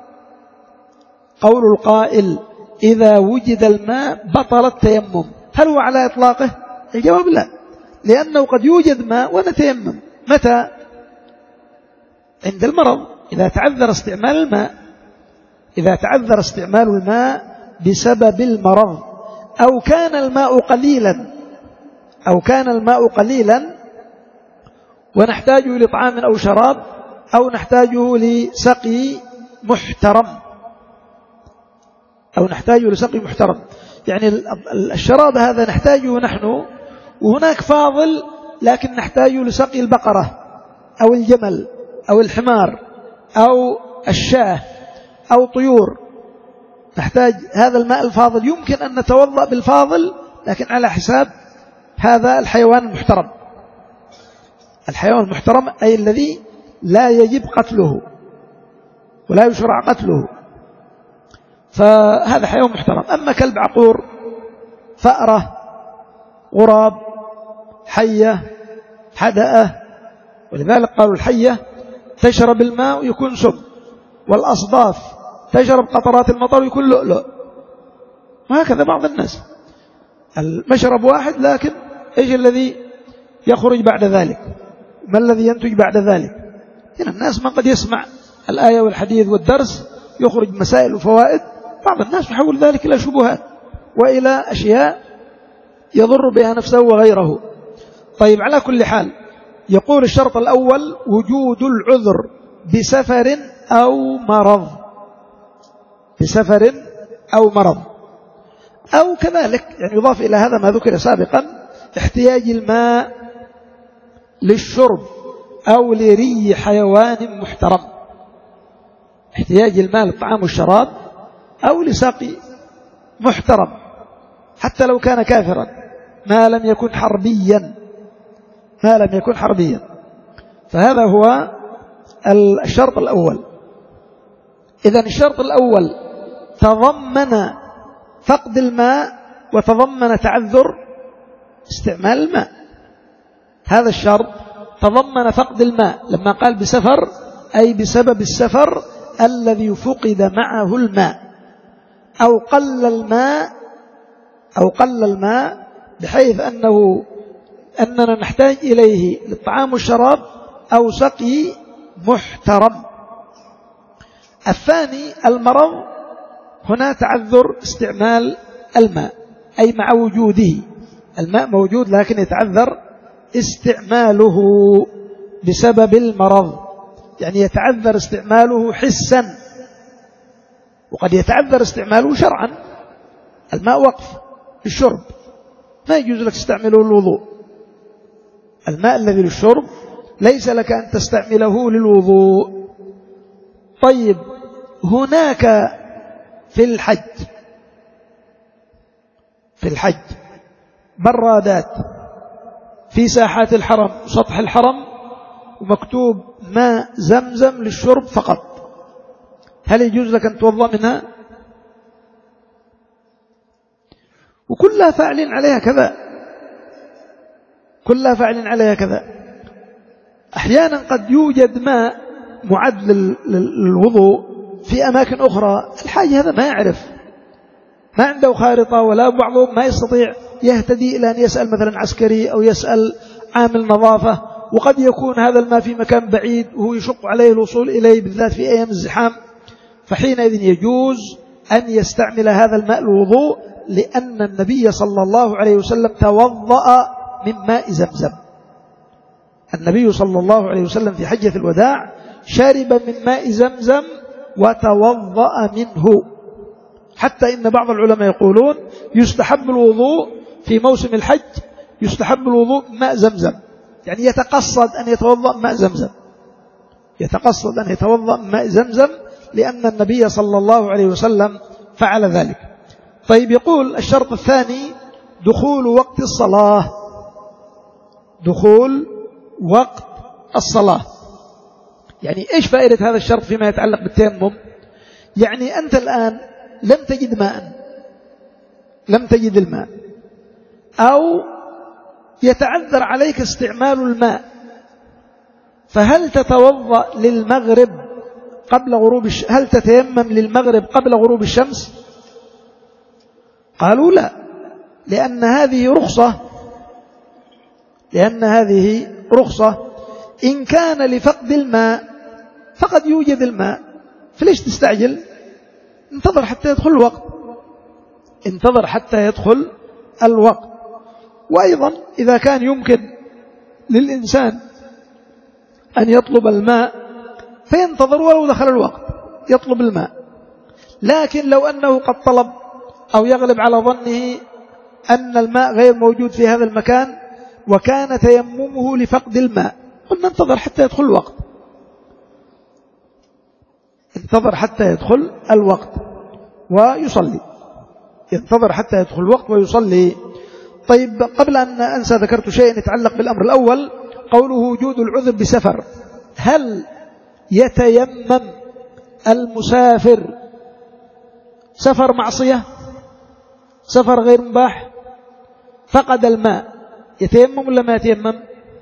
قول القائل إذا وجد الماء بطل التيمم هل هو على إطلاقه؟ الجواب لا، لأنه قد يوجد ماء ونتيمم. متى؟ عند المرض، إذا تعذر استعمال الماء، إذا تعذر استعمال الماء بسبب المرض، أو كان الماء قليلا أو كان الماء قليلا ونحتاجه لطعام أو شراب، أو نحتاجه لسقي محترم أو نحتاجه لسقي محترم يعني الشراب هذا نحتاجه نحن، وهناك فاضل لكن نحتاجه لسقي البقرة أو الجمل أو الحمار أو الشاة أو طيور، نحتاج هذا الماء الفاضل، يمكن أن نتوضأ بالفاضل لكن على حساب هذا الحيوان المحترم. الحيوان المحترم أي الذي لا يجب قتله ولا يشرع قتله، فهذا حيوان محترم. أما كلب عقور، فأرة، غراب، حية، حدأة، ولذلك قالوا الحية تشرب الماء ويكون سم، والأصداف تشرب قطرات المطر ويكون لؤلؤ، وهكذا بعض الناس المشرب واحد لكن إيش الذي يخرج بعد ذلك؟ ما الذي ينتج بعد ذلك؟ هنا الناس من قد يسمع الآية والحديث والدرس يخرج مسائل وفوائد، بعض الناس يحول ذلك إلى شبهات وإلى أشياء يضر بها نفسه وغيره. طيب، على كل حال يقول الشرط الأول وجود العذر بسفر أو مرض، بسفر أو مرض، أو كذلك يعني يضاف إلى هذا ما ذكر سابقا احتياج الماء للشرب أو لري حيوان محترم، احتياج الماء للطعام والشراب أو لسقي محترم حتى لو كان كافرا ما لم يكن حربيا، ما لم يكن حربيا. فهذا هو الشرط الأول. إذن الشرط الأول تضمن فقد الماء وتضمن تعذر استعمال الماء. هذا الشرط تضمن فقد الماء لما قال بسفر، أي بسبب السفر الذي فقد معه الماء، أو قل الماء أو قل الماء بحيث أنه أننا نحتاج إليه للطعام والشراب أو سقي محترم. الثاني المرض، هنا تعذر استعمال الماء، أي مع وجوده الماء موجود لكن يتعذر استعماله بسبب المرض، يعني يتعذر استعماله حسا، وقد يتعذر استعماله شرعا. الماء وقف للشرب، ما يجوز لك تستعمله للوضوء، الماء الذي للشرب ليس لك أن تستعمله للوضوء. طيب، هناك في الحج في الحج برادات في ساحات الحرم سطح الحرم ومكتوب ماء زمزم للشرب فقط، هل يجوز لك أن توضأ منها؟ وكلها فاعلين عليها كذا، كلها فاعلين عليها كذا. أحيانا قد يوجد ماء معد للوضوء في أماكن أخرى، الحاج هذا ما يعرف، ما عنده خارطة، ولا بعضهم ما يستطيع يهتدي إلى أن يسأل مثلا عسكري أو يسأل عامل نظافة، وقد يكون هذا الماء في مكان بعيد وهو يشق عليه الوصول إليه بالذات في أيام الزحام، فحينئذ يجوز أن يستعمل هذا الماء للوضوء، لأن النبي صلى الله عليه وسلم توضأ من ماء زمزم. النبي صلى الله عليه وسلم في حجة الوداع شرب من ماء زمزم وتوضأ منه، حتى إن بعض العلماء يقولون يستحب الوضوء في موسم الحج، يستحب الوضوء بماء زمزم، يعني يتقصد أن يتوضأ ماء زمزم، يتقصد أن يتوضأ ماء زمزم لأن النبي صلى الله عليه وسلم فعل ذلك. طيب، يقول الشرط الثاني دخول وقت الصلاة، دخول وقت الصلاة. يعني إيش فائدة هذا الشرط فيما يتعلق بالتيمم؟ يعني أنت الآن لم تجد ماء، لم تجد الماء، أو يتعذر عليك استعمال الماء، فهل تتوضأ للمغرب قبل غروب الش... هل تتيمم للمغرب قبل غروب الشمس؟ قالوا لا، لأن هذه رخصة، لأن هذه رخصة إن كان لفقد الماء فقد يوجد الماء، فليش تستعجل؟ انتظر حتى يدخل الوقت، انتظر حتى يدخل الوقت. وأيضا إذا كان يمكن للإنسان أن يطلب الماء فينتظر ولو دخل الوقت يطلب الماء. لكن لو أنه قد طلب أو يغلب على ظنه أن الماء غير موجود في هذا المكان وكان تيممه لفقد الماء، قلنا انتظر حتى يدخل الوقت، انتظر حتى يدخل الوقت ويصلي، ينتظر حتى يدخل الوقت ويصلي. طيب، قبل أن أنسى ذكرت شيء يتعلق بالأمر الأول، قوله وجود العذر بسفر، هل يتيمم المسافر سفر معصية، سفر غير مباح، فقد الماء، يتيمم ولا ما يتيمم؟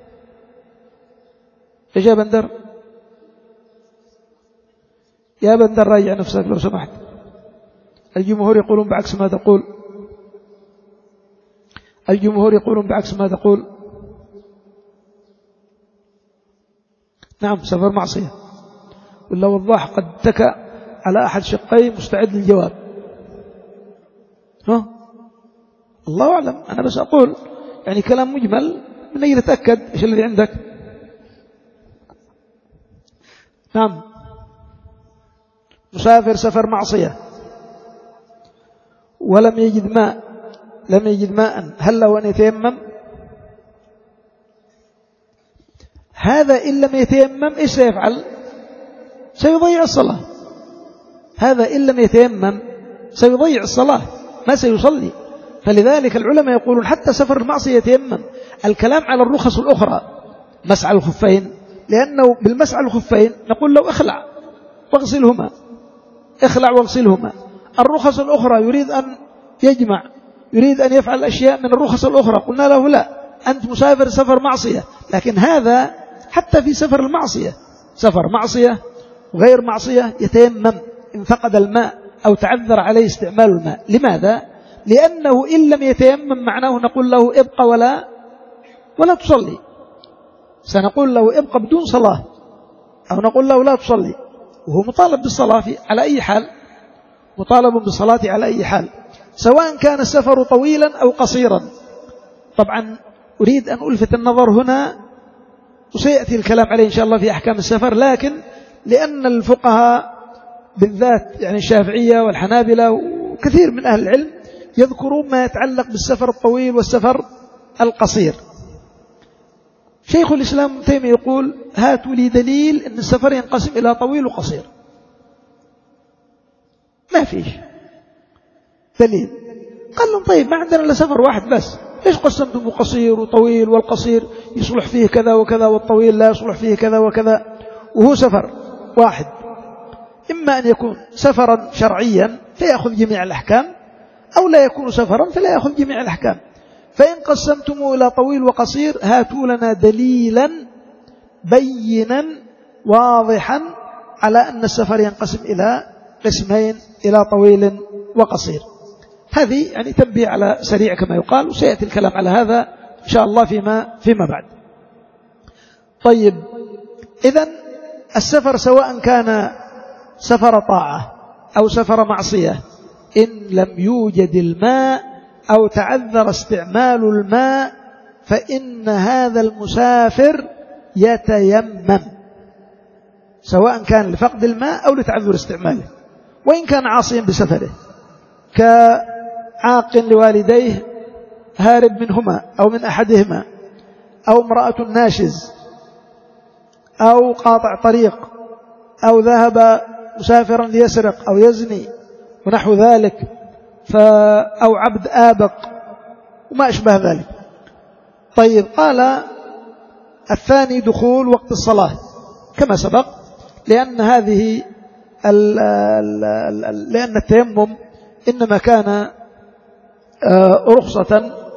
إيش يا بندر؟ يا بندر راجع نفسك لو سمحت، الجمهور يقولون بعكس ما تقول، الجمهور يقولون بعكس ما تقول. نعم سفر معصية، ولا وضاح قد تكى على أحد شقيه مستعد للجواب. ها؟ الله أعلم، أنا بس أقول يعني كلام مجمل من أجل أتأكد إيش الذي عندك. نعم، مسافر سفر معصية ولم يجد ماء، لم يجد ماء، هل له أن يتيمم؟ هذا إن لم يتيمم إيش سيفعل؟ سيضيع الصلاة. هذا إن لم يتيمم سيضيع الصلاة، ما سيصلي. فلذلك العلماء يقولون حتى سفر المعصية يتيمم. الكلام على الرخص الأخرى، مسح الخفين، لأنه بالمسح الخفين نقول له اخلع واغسلهما، اخلع واغسلهما. الرخص الأخرى يريد أن يجمع، يريد أن يفعل أشياء من الرخص الأخرى، قلنا له لا، أنت مسافر سفر معصية. لكن هذا حتى في سفر المعصية، سفر معصية وغير معصية يتيمم إن فقد الماء أو تعذر عليه استعمال الماء. لماذا؟ لأنه إن لم يتيمم معناه نقول له ابقى ولا ولا تصلي، سنقول له ابقى بدون صلاة، أو نقول له لا تصلي، وهو مطالب بالصلاة على أي حال، مطالب بالصلاة على أي حال، سواء كان السفر طويلا أو قصيرا. طبعا أريد أن ألفت النظر هنا، وسيأتي الكلام عليه إن شاء الله في أحكام السفر، لكن لأن الفقهاء بالذات يعني الشافعية والحنابلة وكثير من أهل العلم يذكرون ما يتعلق بالسفر الطويل والسفر القصير. شيخ الإسلام ابن تيمية يقول هاتوا لي دليل أن السفر ينقسم إلى طويل وقصير. ما فيش دليل. قال لهم طيب ما عندنا إلا سفر واحد بس، ليش قسمتم قصير وطويل؟ والقصير يصلح فيه كذا وكذا، والطويل لا يصلح فيه كذا وكذا، وهو سفر واحد. إما أن يكون سفرا شرعيا فيأخذ جميع الأحكام، أو لا يكون سفرا فلا يأخذ جميع الأحكام. فإن قسمتموه إلى طويل وقصير هاتوا لنا دليلا بينا واضحا على أن السفر ينقسم إلى قسمين، إلى طويل وقصير. هذه يعني تنبيه على سريع كما يقال، وسيأتي الكلام على هذا إن شاء الله فيما, فيما بعد. طيب، إذن السفر سواء كان سفر طاعة أو سفر معصية، إن لم يوجد الماء أو تعذر استعمال الماء فإن هذا المسافر يتيمم، سواء كان لفقد الماء أو لتعذر استعماله، وإن كان عاصيا بسفره، كعاق لوالديه هارب منهما أو من أحدهما، أو امرأة ناشز، أو قاطع طريق، أو ذهب مسافرا ليسرق أو يزني ونحو ذلك، أو عبد آبق وما أشبه ذلك. طيب، قال الثاني دخول وقت الصلاة كما سبق، لأن هذه ال ال ال لأن التيمم إنما كان رخصة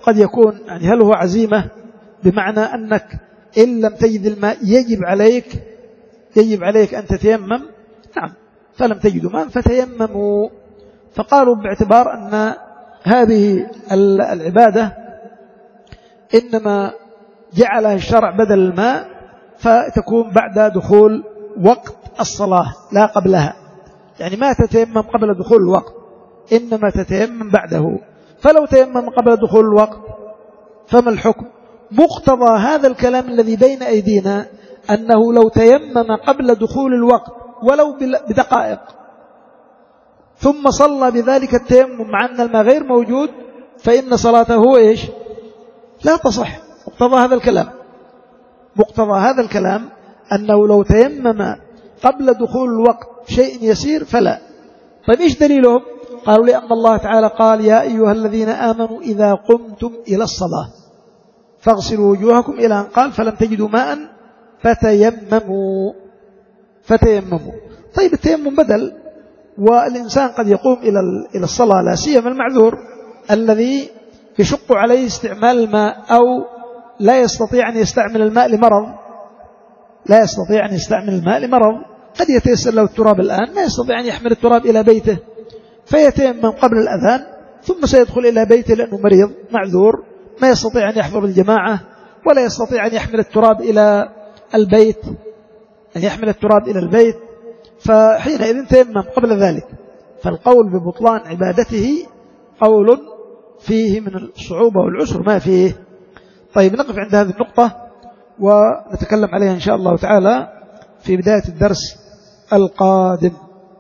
قد يكون يعني هل هو عزيمة بمعنى أنك إن لم تجد الماء يجب عليك يجب عليك أن تتيمم؟ نعم، فلم تجدوا ماء فتيمموا. فقالوا باعتبار أن هذه العبادة إنما جعلها الشرع بدل الماء فتكون بعد دخول وقت الصلاة لا قبلها، يعني ما تتيمم قبل دخول الوقت إنما تتيمم بعده. فلو تيمم قبل دخول الوقت فما الحكم؟ مقتضى هذا الكلام الذي بين أيدينا أنه لو تيمم قبل دخول الوقت ولو بدقائق ثم صلى بذلك التيمم مع أن الماء غير موجود فإن صلاته إيش؟ لا تصح. مقتضى هذا الكلام مقتضى هذا الكلام أنه لو تيمم قبل دخول الوقت شيء يسير فلا. طيب إيش دليلهم؟ قالوا لأن الله تعالى قال يا أيها الذين آمنوا إذا قمتم إلى الصلاة فاغسلوا وجوهكم إلى أن قال فلم تجدوا ماء فتيمموا فتيمموا. طيب التيمم بدل، والإنسان قد يقوم إلى إلى الصلاة لا سيما المعذور الذي يشق عليه استعمال الماء أو لا يستطيع أن يستعمل الماء لمرض لا يستطيع أن يستعمل الماء لمرض قد يتيسر له التراب الآن ما يستطيع أن يحمل التراب إلى بيته فيتيمم قبل الأذان ثم سيدخل إلى بيته لأنه مريض معذور ما يستطيع أن يحضر الجماعة ولا يستطيع أن يحمل التراب إلى البيت أن يحمل التراب إلى البيت فحينئذ تيمم قبل ذلك. فالقول ببطلان عبادته قول فيه من الصعوبة والعسر ما فيه. طيب نقف عند هذه النقطة ونتكلم عليها إن شاء الله تعالى في بداية الدرس القادم.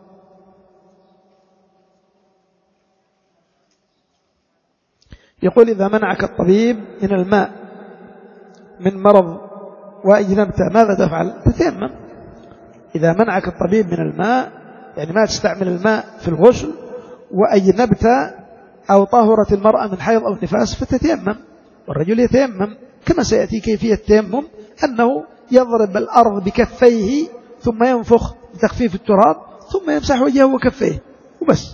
يقول إذا منعك الطبيب من الماء من مرض وأجنبت ماذا تفعل؟ تتيمم. إذا منعك الطبيب من الماء يعني ما تستعمل الماء في الغسل وأجنبت أو طهرت المرأة من حيض أو نفاس فتتيمم. والرجل يتيمم كما سيأتي كيفية التيمم أنه يضرب الأرض بكفيه ثم ينفخ بتخفيف التراب ثم يمسح وجهه وكفيه وبس.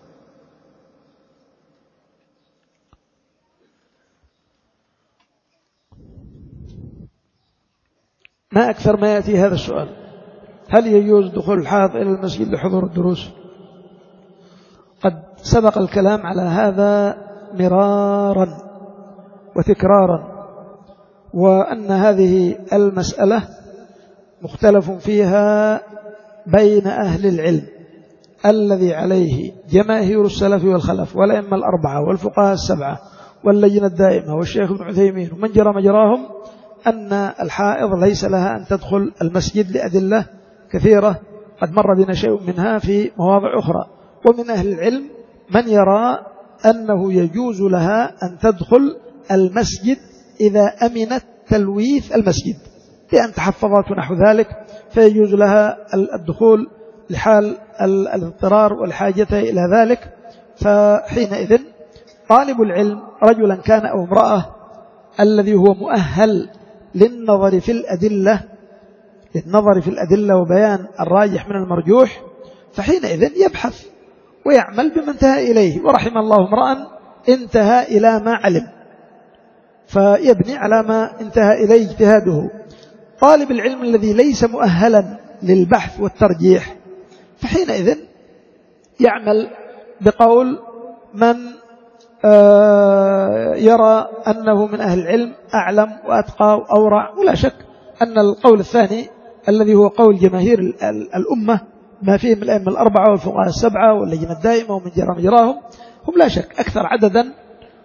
ما أكثر ما يأتي هذا السؤال: هل يجوز دخول الحائض إلى المسجد لحضور الدروس؟ قد سبق الكلام على هذا مرارا وتكرارا، وأن هذه المسألة مختلف فيها بين أهل العلم الذي عليه جماهير السلف والخلف والأئمة الأربعة والفقهاء السبعة واللجنة الدائمة والشيخ ابن عثيمين ومن جرى مجراهم أن الحائض ليس لها أن تدخل المسجد لأدلة كثيرة قد مر بنا شيء منها في مواضع أخرى. ومن أهل العلم من يرى أنه يجوز لها أن تدخل المسجد إذا أمنت تلويث المسجد لأن تحفظت نحو ذلك فيجوز لها الدخول لحال الاضطرار والحاجة إلى ذلك. فحينئذ طالب العلم رجلا كان أو امرأة الذي هو مؤهل للنظر في الأدلة للنظر في الأدلة وبيان الراجح من المرجوح فحينئذ يبحث ويعمل بما انتهى إليه. ورحم الله امرأ انتهى إلى ما علم فيبني على ما انتهى إليه اجتهاده. طالب العلم الذي ليس مؤهلا للبحث والترجيح فحينئذ يعمل بقول من يرى أنه من أهل العلم أعلم وأتقى وأورع. ولا شك أن القول الثاني الذي هو قول جماهير الأمة ما فيهم الأئمة الأربعة والفقهاء السبعة واللجنة الدائمة ومن جرى مجراهم هم لا شك أكثر عددا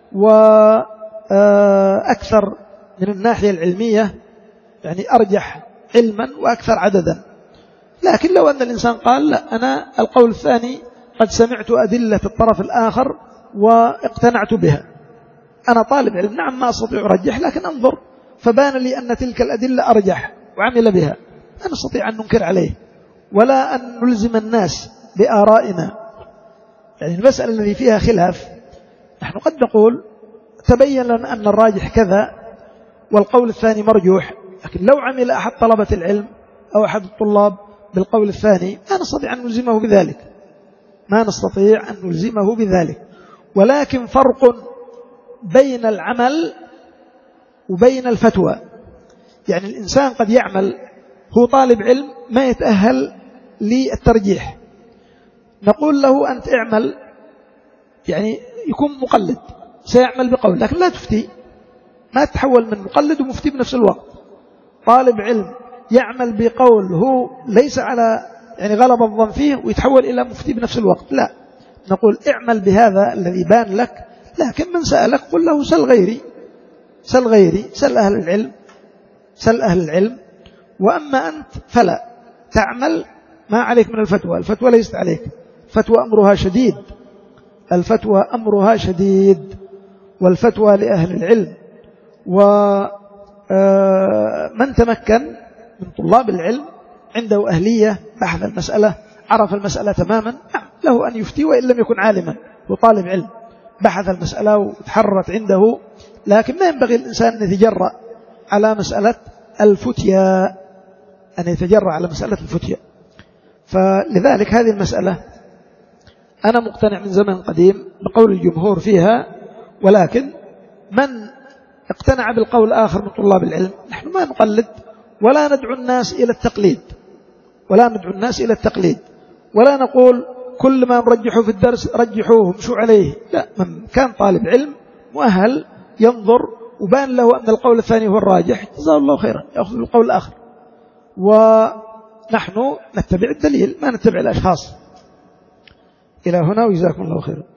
وأكثر من الناحية العلمية يعني أرجح علما وأكثر عددا. لكن لو أن الإنسان قال لا أنا القول الثاني قد سمعت أدلة الطرف الآخر واقتنعت بها أنا طالب علم نعم ما أستطيع أرجح لكن أنظر فبان لي أن تلك الأدلة أرجح وعمل بها لا نستطيع أن ننكر عليه ولا أن نلزم الناس بآرائنا. يعني المسألة التي فيها خلاف نحن قد نقول تبين لنا أن الراجح كذا والقول الثاني مرجوح لكن لو عمل أحد طلبة العلم أو أحد الطلاب بالقول الثاني ما نستطيع أن نلزمه بذلك ما نستطيع أن نلزمه بذلك. ولكن فرق بين العمل وبين الفتوى. يعني الإنسان قد يعمل، هو طالب علم ما يتأهل للترجيح، نقول له أنت اعمل، يعني يكون مقلد سيعمل بقول، لكن لا تفتي، ما تتحول من مقلد ومفتي بنفس الوقت. طالب علم يعمل بقول هو ليس على يعني غلب الظن فيه ويتحول إلى مفتي بنفس الوقت، لا، نقول اعمل بهذا الذي بان لك، لكن من سألك قل له سل غيري، سل غيري، سل أهل العلم، سل أهل العلم. وأما أنت فلا تعمل، ما عليك من الفتوى، الفتوى ليست عليك، الفتوى أمرها شديد، الفتوى أمرها شديد، والفتوى لأهل العلم. ومن تمكن من طلاب العلم عنده أهلية بحث المسألة، عرف المسألة تماما، له أن يفتي وإن لم يكن عالما، وطالب علم بحث المسألة وتحررت عنده، لكن ما ينبغي الإنسان أن يتجرأ على مسألة الفتيا، أن يتجرأ على مسألة الفتيا. فلذلك هذه المسألة أنا مقتنع من زمن قديم بقول الجمهور فيها، ولكن من اقتنع بالقول الآخر من طلاب العلم نحن ما نقلد ولا ندعو الناس إلى التقليد، ولا ندعو الناس إلى التقليد، ولا نقول كل ما نرجحه في الدرس رجحوه مشوا عليه، لا، من كان طالب علم مؤهل ينظر وبان له أن القول الثاني هو الراجح جزاه الله خيرا يأخذ بالقول الآخر، ونحن نتبع الدليل ما نتبع الأشخاص. إلى هنا وجزاكم الله خيرا.